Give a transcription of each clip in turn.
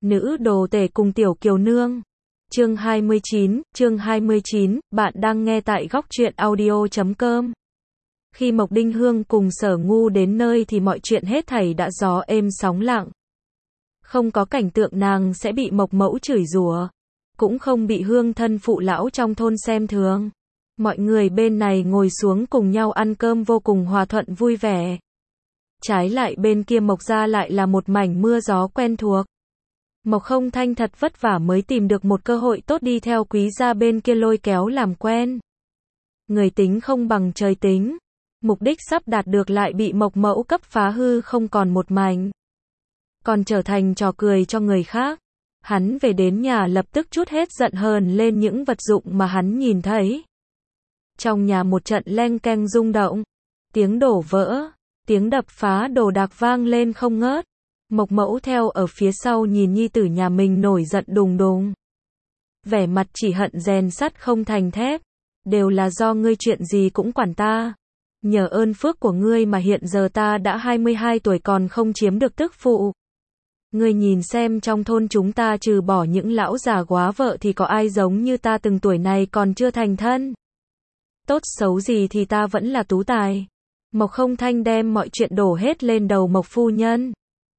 Nữ đồ tể cùng Tiểu Kiều Nương. Chương 29, bạn đang nghe tại góc truyện audio.com. Khi Mộc Đinh Hương cùng Sở Ngu đến nơi thì mọi chuyện hết thảy đã gió êm sóng lặng. Không có cảnh tượng nàng sẽ bị Mộc Mẫu chửi rủa, cũng không bị Hương thân phụ lão trong thôn xem thường. Mọi người bên này ngồi xuống cùng nhau ăn cơm vô cùng hòa thuận vui vẻ. Trái lại bên kia Mộc gia lại là một mảnh mưa gió quen thuộc. Mộc Không Thanh thật vất vả mới tìm được một cơ hội tốt đi theo Quý gia bên kia lôi kéo làm quen. Người tính không bằng trời tính. Mục đích sắp đạt được lại bị Mộc Mẫu cấp phá hư không còn một mảnh. Còn trở thành trò cười cho người khác. Hắn về đến nhà lập tức trút hết giận hờn lên những vật dụng mà hắn nhìn thấy. Trong nhà một trận leng keng rung động. Tiếng đổ vỡ, tiếng đập phá đồ đạc vang lên không ngớt. Mộc Mẫu theo ở phía sau nhìn nhi tử nhà mình nổi giận đùng đùng. Vẻ mặt chỉ hận rèn sắt không thành thép. Đều là do ngươi, chuyện gì cũng quản ta. Nhờ ơn phước của ngươi mà hiện giờ ta đã 22 tuổi còn không chiếm được tức phụ. Ngươi nhìn xem trong thôn chúng ta trừ bỏ những lão già góa vợ thì có ai giống như ta từng tuổi này còn chưa thành thân. Tốt xấu gì thì ta vẫn là tú tài. Mộc Không Thanh đem mọi chuyện đổ hết lên đầu Mộc phu nhân.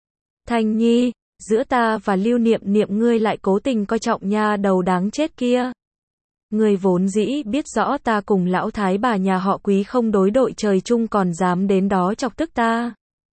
Thanh Nhi, giữa ta và Lưu Niệm Niệm ngươi lại cố tình coi trọng nha đầu đáng chết kia. Ngươi vốn dĩ biết rõ ta cùng lão thái bà nhà họ Quý không đối đội trời chung còn dám đến đó chọc tức ta.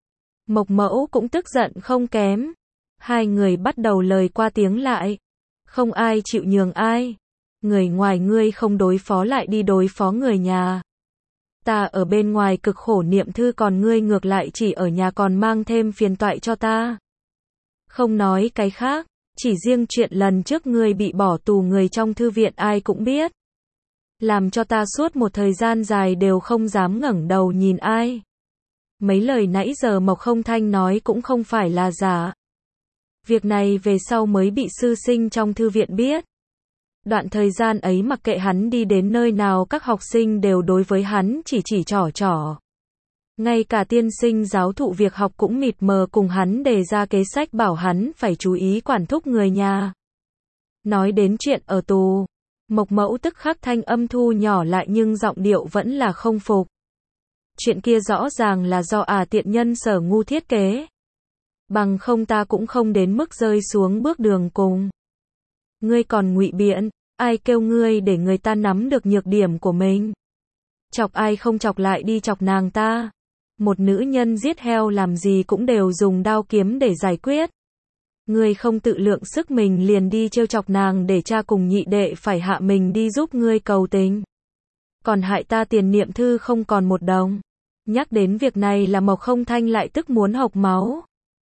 Mộc Mẫu cũng tức giận không kém. Hai người bắt đầu lời qua tiếng lại. Không ai chịu nhường ai. Người ngoài ngươi không đối phó lại đi đối phó người nhà. Ta ở bên ngoài cực khổ niệm thư còn ngươi ngược lại chỉ ở nhà còn mang thêm phiền toại cho ta. Không nói cái khác, chỉ riêng chuyện lần trước ngươi bị bỏ tù người trong thư viện ai cũng biết. Làm cho ta suốt một thời gian dài đều không dám ngẩng đầu nhìn ai. Mấy lời nãy giờ Mộc Không Thanh nói cũng không phải là giả. Việc này về sau mới bị sư sinh trong thư viện biết. Đoạn thời gian ấy mặc kệ hắn đi đến nơi nào các học sinh đều đối với hắn chỉ trỏ trỏ. Ngay cả tiên sinh giáo thụ việc học cũng mịt mờ cùng hắn đề ra kế sách bảo hắn phải chú ý quản thúc người nhà. Nói đến chuyện ở tù, Mộc Mẫu tức khắc thanh âm thu nhỏ lại nhưng giọng điệu vẫn là không phục. Chuyện kia rõ ràng là do tiện nhân Sở Ngu thiết kế. Bằng không ta cũng không đến mức rơi xuống bước đường cùng. Ngươi còn ngụy biện, ai kêu ngươi để người ta nắm được nhược điểm của mình. Chọc ai không chọc lại đi chọc nàng ta. Một nữ nhân giết heo làm gì cũng đều dùng đao kiếm để giải quyết. Ngươi không tự lượng sức mình liền đi trêu chọc nàng để cha cùng nhị đệ phải hạ mình đi giúp ngươi cầu tình. Còn hại ta tiền niệm thư không còn một đồng. Nhắc đến việc này là Mộc Không Thanh lại tức muốn hộc máu.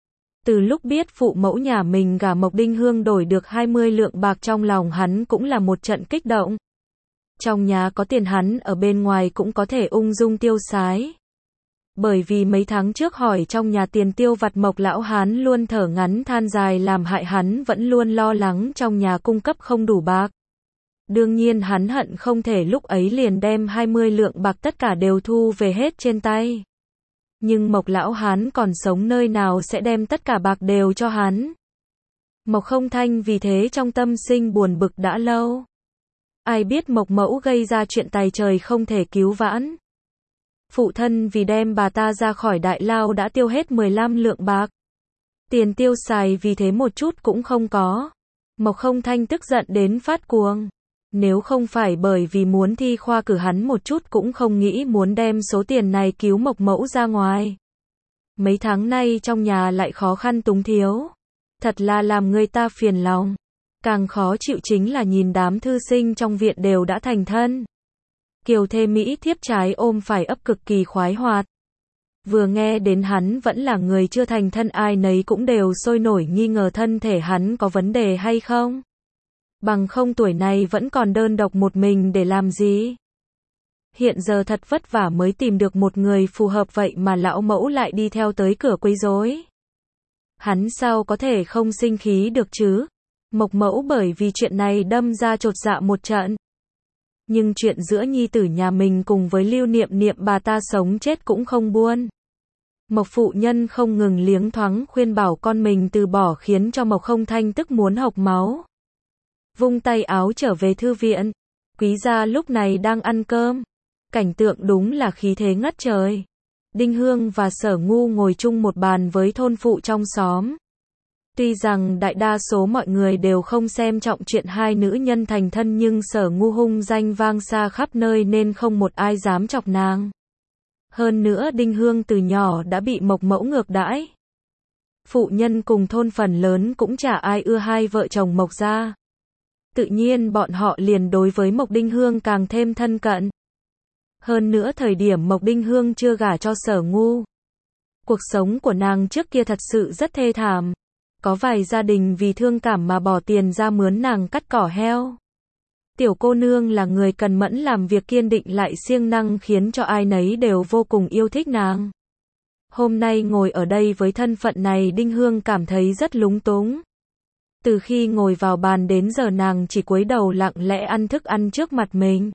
Từ lúc biết phụ mẫu nhà mình gả Mộc Đinh Hương đổi được 20 lượng bạc trong lòng hắn cũng là một trận kích động. Trong nhà có tiền hắn ở bên ngoài cũng có thể ung dung tiêu xái. Bởi vì mấy tháng trước hỏi trong nhà tiền tiêu vặt Mộc lão hán luôn thở ngắn than dài làm hại hắn vẫn luôn lo lắng trong nhà cung cấp không đủ bạc. Đương nhiên hắn hận không thể lúc ấy liền đem 20 lượng bạc tất cả đều thu về hết trên tay. Nhưng Mộc lão hán còn sống nơi nào sẽ đem tất cả bạc đều cho hắn. Mộc Không Thanh vì thế trong tâm sinh buồn bực đã lâu. Ai biết Mộc Mẫu gây ra chuyện tài trời không thể cứu vãn. Phụ thân vì đem bà ta ra khỏi đại lao đã tiêu hết 15 lượng bạc. Tiền tiêu xài vì thế một chút cũng không có. Mộc Không Thanh tức giận đến phát cuồng. Nếu không phải bởi vì muốn thi khoa cử hắn một chút cũng không nghĩ muốn đem số tiền này cứu Mộc Mẫu ra ngoài. Mấy tháng nay trong nhà lại khó khăn túng thiếu. Thật là làm người ta phiền lòng. Càng khó chịu chính là nhìn đám thư sinh trong viện đều đã thành thân. Kiều thê Mỹ thiếp trái ôm phải ấp cực kỳ khoái hoạt. Vừa nghe đến hắn vẫn là người chưa thành thân ai nấy cũng đều sôi nổi nghi ngờ thân thể hắn có vấn đề hay không. Bằng không tuổi này vẫn còn đơn độc một mình để làm gì. Hiện giờ thật vất vả mới tìm được một người phù hợp vậy mà lão mẫu lại đi theo tới cửa quấy rối. Hắn sao có thể không sinh khí được chứ? Mộc Mẫu bởi vì chuyện này đâm ra chột dạ một trận. Nhưng chuyện giữa nhi tử nhà mình cùng với Lưu Niệm Niệm bà ta sống chết cũng không buông. Mộc phụ nhân không ngừng liếng thoáng khuyên bảo con mình từ bỏ khiến cho Mộc Không Thanh tức muốn hộc máu. Vung tay áo trở về thư viện. Quý gia lúc này đang ăn cơm. Cảnh tượng đúng là khí thế ngất trời. Đinh Hương và Sở Ngu ngồi chung một bàn với thôn phụ trong xóm. Tuy rằng đại đa số mọi người đều không xem trọng chuyện hai nữ nhân thành thân nhưng Sở Ngu hung danh vang xa khắp nơi nên không một ai dám chọc nàng. Hơn nữa Đinh Hương từ nhỏ đã bị Mộc mẫu ngược đãi. Phụ nhân cùng thôn phần lớn cũng chả ai ưa hai vợ chồng Mộc gia. Tự nhiên bọn họ liền đối với Mộc Đinh Hương càng thêm thân cận. Hơn nữa thời điểm Mộc Đinh Hương chưa gả cho Sở Ngu. Cuộc sống của nàng trước kia thật sự rất thê thảm. Có vài gia đình vì thương cảm mà bỏ tiền ra mướn nàng cắt cỏ heo. Tiểu cô nương là người cần mẫn làm việc kiên định lại siêng năng khiến cho ai nấy đều vô cùng yêu thích nàng. Hôm nay ngồi ở đây với thân phận này Đinh Hương cảm thấy rất lúng túng. Từ khi ngồi vào bàn đến giờ nàng chỉ cúi đầu lặng lẽ ăn thức ăn trước mặt mình.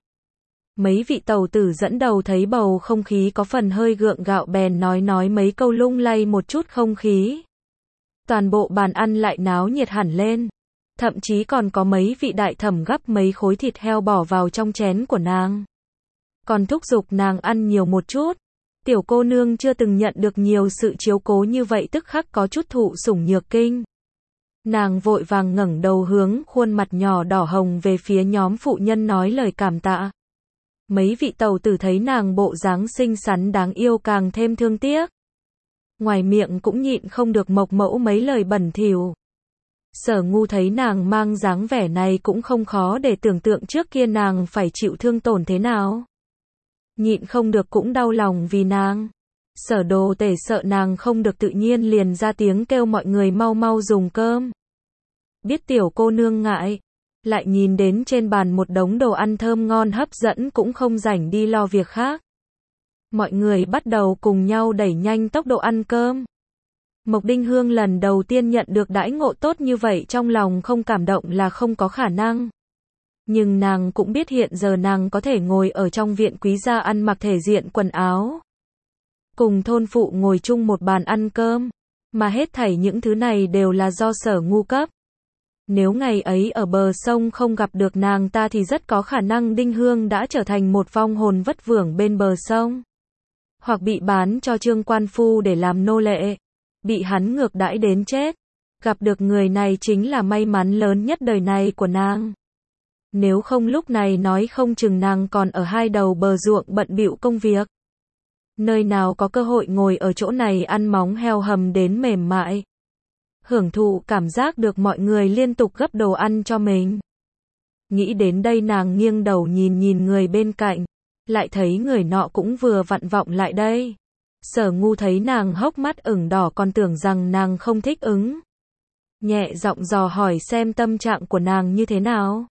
Mấy vị tàu tử dẫn đầu thấy bầu không khí có phần hơi gượng gạo bèn nói mấy câu lung lay một chút không khí. Toàn bộ bàn ăn lại náo nhiệt hẳn lên. Thậm chí còn có mấy vị đại thẩm gắp mấy khối thịt heo bỏ vào trong chén của nàng. Còn thúc giục nàng ăn nhiều một chút. Tiểu cô nương chưa từng nhận được nhiều sự chiếu cố như vậy tức khắc có chút thụ sủng nhược kinh. Nàng vội vàng ngẩng đầu hướng khuôn mặt nhỏ đỏ hồng về phía nhóm phụ nhân nói lời cảm tạ. Mấy vị tàu tử thấy nàng bộ dáng xinh xắn đáng yêu càng thêm thương tiếc. Ngoài miệng cũng nhịn không được Mộc mẫu mấy lời bẩn thỉu. Sở Ngu thấy nàng mang dáng vẻ này cũng không khó để tưởng tượng trước kia nàng phải chịu thương tổn thế nào. Nhịn không được cũng đau lòng vì nàng. Sở Đồ Tể sợ nàng không được tự nhiên liền ra tiếng kêu mọi người mau mau dùng cơm. Biết tiểu cô nương ngại, lại nhìn đến trên bàn một đống đồ ăn thơm ngon hấp dẫn cũng không rảnh đi lo việc khác. Mọi người bắt đầu cùng nhau đẩy nhanh tốc độ ăn cơm. Mộc Đinh Hương lần đầu tiên nhận được đãi ngộ tốt như vậy trong lòng không cảm động là không có khả năng. Nhưng nàng cũng biết hiện giờ nàng có thể ngồi ở trong viện quý gia ăn mặc thể diện quần áo. Cùng thôn phụ ngồi chung một bàn ăn cơm. Mà hết thảy những thứ này đều là do Sở Ngu cấp. Nếu ngày ấy ở bờ sông không gặp được nàng ta thì rất có khả năng Đinh Hương đã trở thành một vong hồn vất vưởng bên bờ sông. Hoặc bị bán cho Trương Quan Phu để làm nô lệ. Bị hắn ngược đãi đến chết. Gặp được người này chính là may mắn lớn nhất đời này của nàng. Nếu không lúc này nói không chừng nàng còn ở hai đầu bờ ruộng bận bịu công việc. Nơi nào có cơ hội ngồi ở chỗ này ăn móng heo hầm đến mềm mại. Hưởng thụ cảm giác được mọi người liên tục gấp đồ ăn cho mình. Nghĩ đến đây nàng nghiêng đầu nhìn người bên cạnh. Lại thấy người nọ cũng vừa vặn vọng lại đây. Sở Ngu thấy nàng hốc mắt ửng đỏ còn tưởng rằng nàng không thích ứng. Nhẹ giọng dò hỏi xem tâm trạng của nàng như thế nào.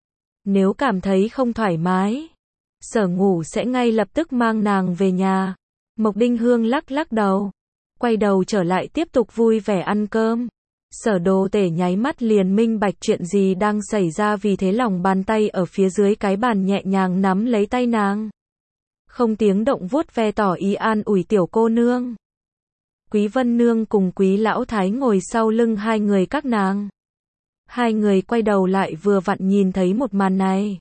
Nếu cảm thấy không thoải mái, Sở Ngu sẽ ngay lập tức mang nàng về nhà. Mộc Đinh Hương lắc lắc đầu. Quay đầu trở lại tiếp tục vui vẻ ăn cơm. Sở Đồ Tể nháy mắt liền minh bạch chuyện gì đang xảy ra vì thế lòng bàn tay ở phía dưới cái bàn nhẹ nhàng nắm lấy tay nàng. Không tiếng động vuốt ve tỏ ý an ủi tiểu cô nương. Quý Vân Nương cùng Quý Lão Thái ngồi sau lưng hai người các nàng. Hai người quay đầu lại vừa vặn nhìn thấy một màn này.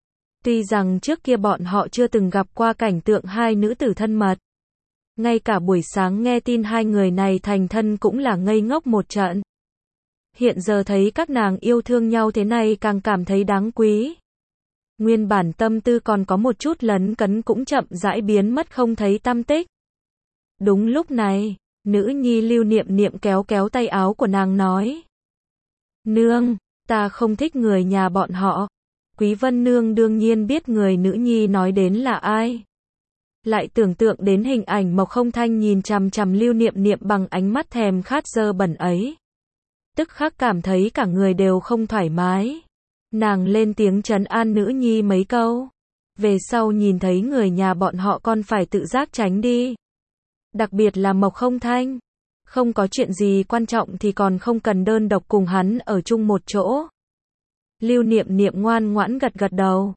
Tuy rằng trước kia bọn họ chưa từng gặp qua cảnh tượng hai nữ tử thân mật. Ngay cả buổi sáng nghe tin hai người này thành thân cũng là ngây ngốc một trận. Hiện giờ thấy các nàng yêu thương nhau thế này càng cảm thấy đáng quý. Nguyên bản tâm tư còn có một chút lấn cấn cũng chậm rãi biến mất không thấy tăm tích. Đúng lúc này, nữ nhi Lưu Niệm Niệm kéo kéo tay áo của nàng nói. Nương, ta không thích người nhà bọn họ. Quý Vân Nương đương nhiên biết người nữ nhi nói đến là ai. Lại tưởng tượng đến hình ảnh Mộc Không Thanh nhìn chằm chằm Lưu Niệm Niệm bằng ánh mắt thèm khát dơ bẩn ấy. Tức khắc cảm thấy cả người đều không thoải mái. Nàng lên tiếng trấn an nữ nhi mấy câu. Về sau nhìn thấy người nhà bọn họ con phải tự giác tránh đi. Đặc biệt là Mộc Không Thanh. Không có chuyện gì quan trọng thì còn không cần đơn độc cùng hắn ở chung một chỗ. Lưu Niệm Niệm ngoan ngoãn gật gật đầu.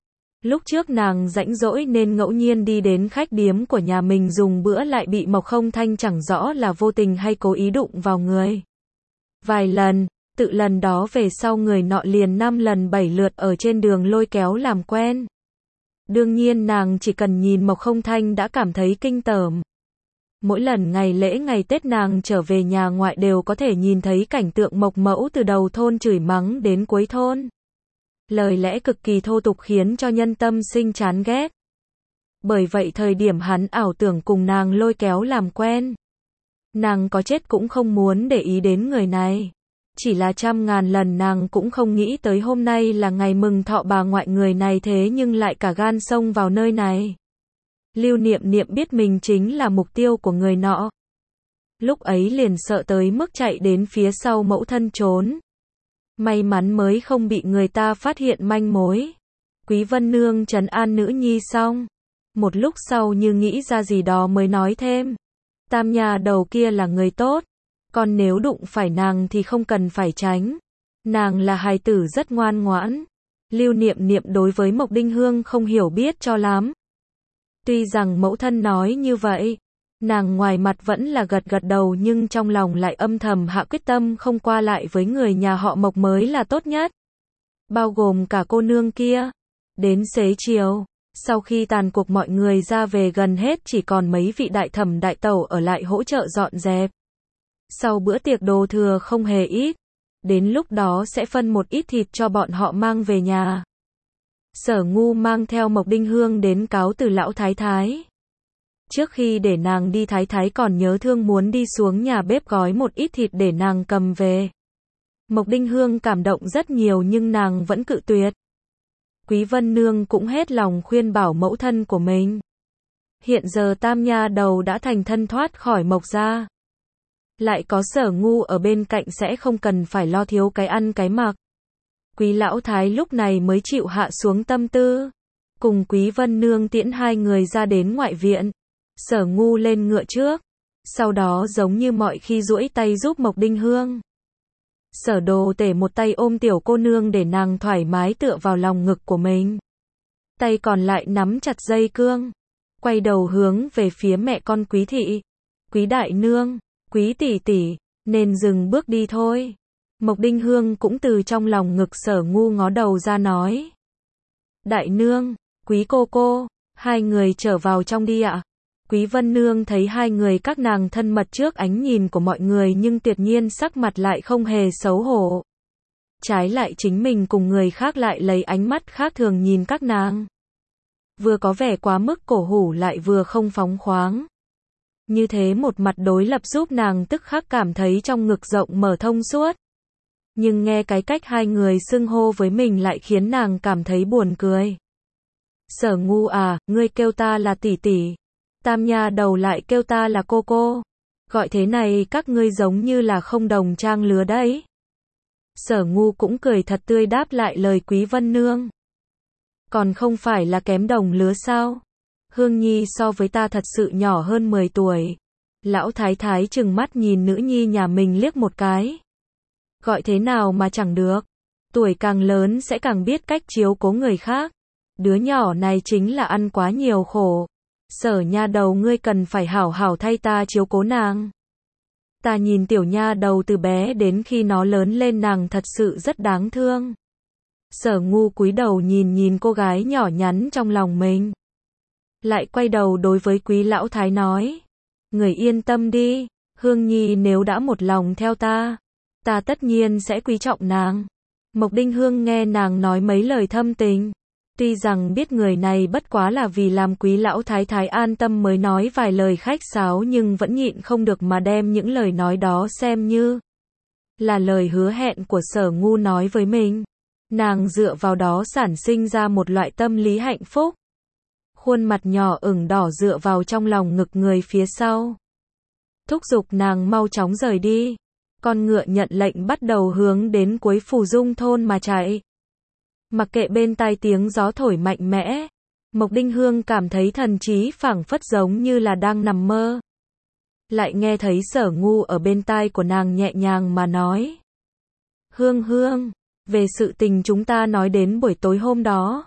Lúc trước nàng rảnh rỗi nên ngẫu nhiên đi đến khách điếm của nhà mình dùng bữa lại bị Mộc Không Thanh chẳng rõ là vô tình hay cố ý đụng vào người. Vài lần, tự lần đó về sau người nọ liền 5 lần 7 lượt ở trên đường lôi kéo làm quen. Đương nhiên nàng chỉ cần nhìn Mộc Không Thanh đã cảm thấy kinh tởm. Mỗi lần ngày lễ ngày Tết nàng trở về nhà ngoại đều có thể nhìn thấy cảnh tượng Mộc mẫu từ đầu thôn chửi mắng đến cuối thôn. Lời lẽ cực kỳ thô tục khiến cho nhân tâm sinh chán ghét. Bởi vậy thời điểm hắn ảo tưởng cùng nàng lôi kéo làm quen, nàng có chết cũng không muốn để ý đến người này. Chỉ là trăm ngàn lần nàng cũng không nghĩ tới hôm nay là ngày mừng thọ bà ngoại người này thế nhưng lại cả gan xông vào nơi này. Lưu Niệm Niệm biết mình chính là mục tiêu của người nọ. Lúc ấy liền sợ tới mức chạy đến phía sau mẫu thân trốn. May mắn mới không bị người ta phát hiện manh mối. Quý Vân Nương trấn an nữ nhi xong. Một lúc sau như nghĩ ra gì đó mới nói thêm. Tam nhà đầu kia là người tốt. Còn nếu đụng phải nàng thì không cần phải tránh. Nàng là hài tử rất ngoan ngoãn. Lưu Niệm Niệm đối với Mộc Đinh Hương không hiểu biết cho lắm. Tuy rằng mẫu thân nói như vậy, nàng ngoài mặt vẫn là gật gật đầu nhưng trong lòng lại âm thầm hạ quyết tâm không qua lại với người nhà họ Mộc mới là tốt nhất. Bao gồm cả cô nương kia. Đến xế chiều, sau khi tàn cuộc mọi người ra về gần hết chỉ còn mấy vị đại thẩm đại tẩu ở lại hỗ trợ dọn dẹp. Sau bữa tiệc đồ thừa không hề ít, đến lúc đó sẽ phân một ít thịt cho bọn họ mang về nhà. Sở Ngu mang theo Mộc Đinh Hương đến cáo từ lão thái thái. Trước khi để nàng đi thái thái còn nhớ thương muốn đi xuống nhà bếp gói một ít thịt để nàng cầm về. Mộc Đinh Hương cảm động rất nhiều nhưng nàng vẫn cự tuyệt. Quý Vân Nương cũng hết lòng khuyên bảo mẫu thân của mình. Hiện giờ tam nha đầu đã thành thân thoát khỏi Mộc gia. Lại có Sở Ngu ở bên cạnh sẽ không cần phải lo thiếu cái ăn cái mặc. Quý lão thái lúc này mới chịu hạ xuống tâm tư. Cùng Quý Vân Nương tiễn hai người ra đến ngoại viện. Sở Ngu lên ngựa trước. Sau đó giống như mọi khi duỗi tay giúp Mộc Đinh Hương. Sở Đồ Tể một tay ôm tiểu cô nương để nàng thoải mái tựa vào lòng ngực của mình. Tay còn lại nắm chặt dây cương. Quay đầu hướng về phía mẹ con Quý thị. Quý đại nương, Quý tỷ tỷ, nên dừng bước đi thôi. Mộc Đinh Hương cũng từ trong lòng ngực Sở Ngu ngó đầu ra nói. Đại nương, Quý cô cô, hai người trở vào trong đi ạ. Quý Vân Nương thấy hai người các nàng thân mật trước ánh nhìn của mọi người nhưng tuyệt nhiên sắc mặt lại không hề xấu hổ. Trái lại chính mình cùng người khác lại lấy ánh mắt khác thường nhìn các nàng. Vừa có vẻ quá mức cổ hủ lại vừa không phóng khoáng. Như thế một mặt đối lập giúp nàng tức khắc cảm thấy trong ngực rộng mở thông suốt. Nhưng nghe cái cách hai người xưng hô với mình lại khiến nàng cảm thấy buồn cười. Sở Ngu à, ngươi kêu ta là tỷ tỷ. Tam nha đầu lại kêu ta là cô cô. Gọi thế này các ngươi giống như là không đồng trang lứa đấy. Sở Ngu cũng cười thật tươi đáp lại lời Quý Vân Nương. Còn không phải là kém đồng lứa sao? Hương Nhi so với ta thật sự nhỏ hơn 10 tuổi. Lão thái thái trừng mắt nhìn nữ nhi nhà mình liếc một cái. Gọi thế nào mà chẳng được. Tuổi càng lớn sẽ càng biết cách chiếu cố người khác. Đứa nhỏ này chính là ăn quá nhiều khổ. Sở nha đầu ngươi cần phải hảo hảo thay ta chiếu cố nàng. Ta nhìn tiểu nha đầu từ bé đến khi nó lớn lên nàng thật sự rất đáng thương. Sở Ngu cúi đầu nhìn cô gái nhỏ nhắn trong lòng mình. Lại quay đầu đối với Quý lão thái nói. Người yên tâm đi, Hương Nhi nếu đã một lòng theo ta tất nhiên sẽ quý trọng nàng. Mộc Đinh Hương nghe nàng nói mấy lời thâm tình. Tuy rằng biết người này bất quá là vì làm Quý lão thái thái an tâm mới nói vài lời khách sáo nhưng vẫn nhịn không được mà đem những lời nói đó xem như là lời hứa hẹn của Sở Ngu nói với mình. Nàng dựa vào đó sản sinh ra một loại tâm lý hạnh phúc. Khuôn mặt nhỏ ửng đỏ dựa vào trong lòng ngực người phía sau. Thúc giục nàng mau chóng rời đi. Con ngựa nhận lệnh bắt đầu hướng đến cuối Phù Dung thôn mà chạy. Mặc kệ bên tai tiếng gió thổi mạnh mẽ, Mộc Đinh Hương cảm thấy thần trí phảng phất giống như là đang nằm mơ. Lại nghe thấy Sở Ngu ở bên tai của nàng nhẹ nhàng mà nói. Hương Hương, về sự tình chúng ta nói đến buổi tối hôm đó.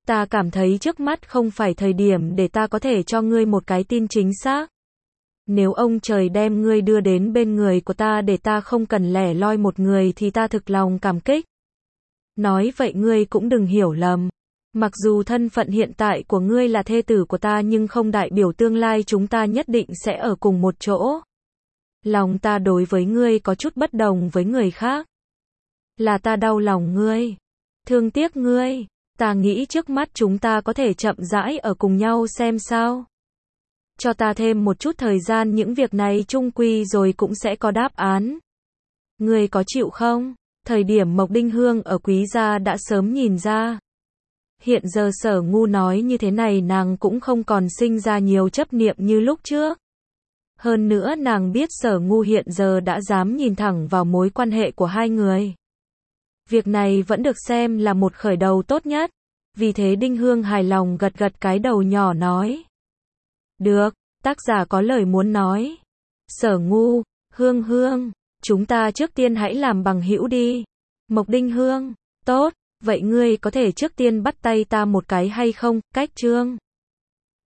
Ta cảm thấy trước mắt không phải thời điểm để ta có thể cho ngươi một cái tin chính xác. Nếu ông trời đem ngươi đưa đến bên người của ta để ta không cần lẻ loi một người thì ta thực lòng cảm kích. Nói vậy ngươi cũng đừng hiểu lầm. Mặc dù thân phận hiện tại của ngươi là thê tử của ta nhưng không đại biểu tương lai chúng ta nhất định sẽ ở cùng một chỗ. Lòng ta đối với ngươi có chút bất đồng với người khác. Là ta đau lòng ngươi. Thương tiếc ngươi. Ta nghĩ trước mắt chúng ta có thể chậm rãi ở cùng nhau xem sao. Cho ta thêm một chút thời gian, những việc này chung quy rồi cũng sẽ có đáp án. Ngươi có chịu không? Thời điểm Mộc Đinh Hương ở Quý gia đã sớm nhìn ra. Hiện giờ Sở Ngu nói như thế này nàng cũng không còn sinh ra nhiều chấp niệm như lúc trước. Hơn nữa nàng biết Sở Ngu hiện giờ đã dám nhìn thẳng vào mối quan hệ của hai người. Việc này vẫn được xem là một khởi đầu tốt nhất. Vì thế Đinh Hương hài lòng gật gật cái đầu nhỏ nói. Được, tác giả có lời muốn nói. Sở Ngu, Hương Hương, chúng ta trước tiên hãy làm bằng hữu đi. Mộc Đinh Hương, tốt, vậy ngươi có thể trước tiên bắt tay ta một cái hay không? Cách Trương